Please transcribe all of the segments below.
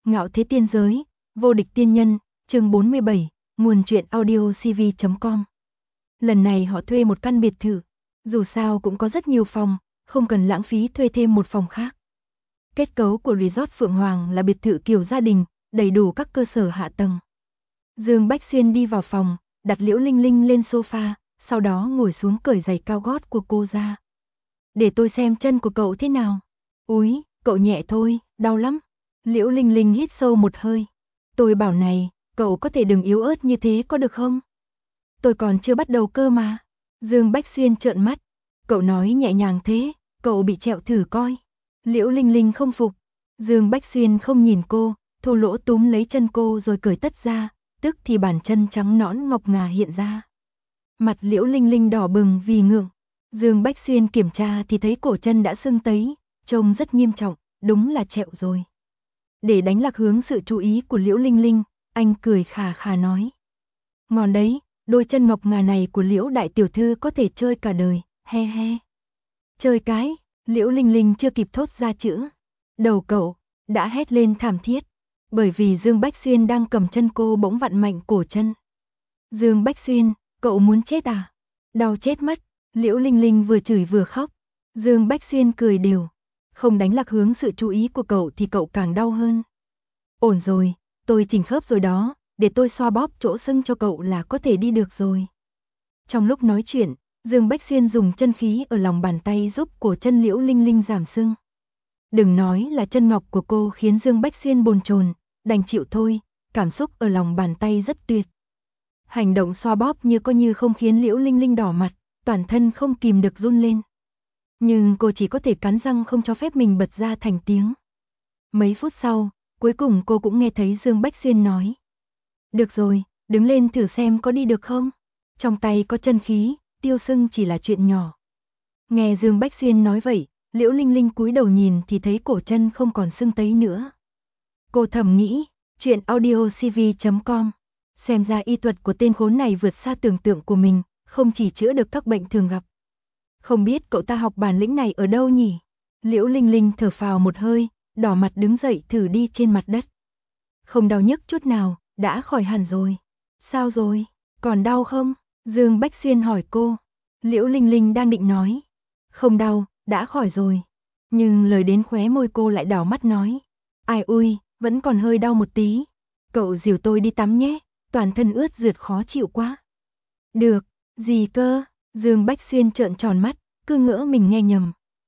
Ngạo thế tiên giới, vô địch tiên nhân, chương 47, nguồn truyện audio cv.com. Lần này họ thuê một căn biệt thự, dù sao cũng có rất nhiều phòng, không cần lãng phí thuê thêm một phòng khác. Kết cấu của resort Phượng Hoàng là biệt thự kiểu gia đình, đầy đủ các cơ sở hạ tầng. Dương Bách Xuyên đi vào phòng, đặt Liễu Linh Linh lên sofa, sau đó ngồi xuống cởi giày cao gót của cô ra. Để tôi xem chân của cậu thế nào. Úi, cậu nhẹ thôi, đau lắm. Liễu Linh Linh hít sâu một hơi. Tôi bảo này, cậu có thể đừng yếu ớt như thế có được không? Tôi còn chưa bắt đầu cơ mà. Dương Bách Xuyên trợn mắt. Cậu nói nhẹ nhàng thế, cậu bị trẹo thử coi. Liễu Linh Linh không phục. Dương Bách Xuyên không nhìn cô, thô lỗ túm lấy chân cô rồi cởi tất ra, tức thì bàn chân trắng nõn ngọc ngà hiện ra. Mặt Liễu Linh Linh đỏ bừng vì ngượng. Dương Bách Xuyên kiểm tra thì thấy cổ chân đã sưng tấy, trông rất nghiêm trọng, đúng là trẹo rồi. Để đánh lạc hướng sự chú ý của Liễu Linh Linh, anh cười khà khà nói. Ngon đấy, đôi chân ngọc ngà này của Liễu đại tiểu thư có thể chơi cả đời, he he. Chơi cái, Liễu Linh Linh chưa kịp thốt ra chữ. Đầu cậu, đã hét lên thảm thiết, bởi vì Dương Bách Xuyên đang cầm chân cô bỗng vặn mạnh cổ chân. Dương Bách Xuyên, cậu muốn chết à? Đau chết mất, Liễu Linh Linh vừa chửi vừa khóc. Dương Bách Xuyên cười đều. Không đánh lạc hướng sự chú ý của cậu thì cậu càng đau hơn. Ổn rồi, tôi chỉnh khớp rồi đó, để tôi xoa bóp chỗ sưng cho cậu là có thể đi được rồi. Trong lúc nói chuyện, Dương Bách Xuyên dùng chân khí ở lòng bàn tay giúp cổ chân Liễu Linh Linh giảm sưng. Đừng nói là chân ngọc của cô khiến Dương Bách Xuyên bồn chồn, đành chịu thôi, cảm xúc ở lòng bàn tay rất tuyệt. Hành động xoa bóp như có như không khiến Liễu Linh Linh đỏ mặt, toàn thân không kìm được run lên. Nhưng cô chỉ có thể cắn răng không cho phép mình bật ra thành tiếng. Mấy phút sau, cuối cùng cô cũng nghe thấy Dương Bách Xuyên nói. Được rồi, đứng lên thử xem có đi được không? Trong tay có chân khí, tiêu sưng chỉ là chuyện nhỏ. Nghe Dương Bách Xuyên nói vậy, Liễu Linh Linh cúi đầu nhìn thì thấy cổ chân không còn sưng tấy nữa. Cô thầm nghĩ, chuyện audio cv.com. Xem ra y thuật của tên khốn này vượt xa tưởng tượng của mình, không chỉ chữa được các bệnh thường gặp. Không biết cậu ta học bản lĩnh này ở đâu nhỉ? Liễu Linh Linh thở phào một hơi, đỏ mặt đứng dậy thử đi trên mặt đất. Không đau nhức chút nào, đã khỏi hẳn rồi. Sao rồi? Còn đau không? Dương Bách Xuyên hỏi cô. Liễu Linh Linh đang định nói. Không đau, đã khỏi rồi. Nhưng lời đến khóe môi cô lại đảo mắt nói. Ai ui, vẫn còn hơi đau một tí. Cậu dìu tôi đi tắm nhé, toàn thân ướt rượt khó chịu quá. Được, gì cơ? Dương Bách Xuyên trợn tròn mắt, cứ ngỡ mình nghe nhầm.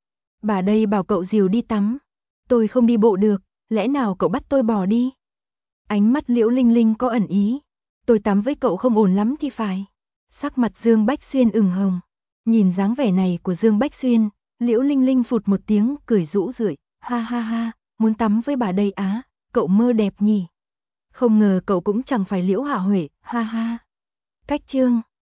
Bà đây bảo cậu dìu đi tắm. Tôi không đi bộ được, lẽ nào cậu bắt tôi bỏ đi? Ánh mắt Liễu Linh Linh có ẩn ý. Tôi tắm với cậu không ổn lắm thì phải. Sắc mặt Dương Bách Xuyên ửng hồng. Nhìn dáng vẻ này của Dương Bách Xuyên, Liễu Linh Linh phụt một tiếng cười rũ rượi. Ha ha ha, muốn tắm với bà đây á, cậu mơ đẹp nhỉ. Không ngờ cậu cũng chẳng phải Liễu Hạ Huệ, ha ha. Cách chương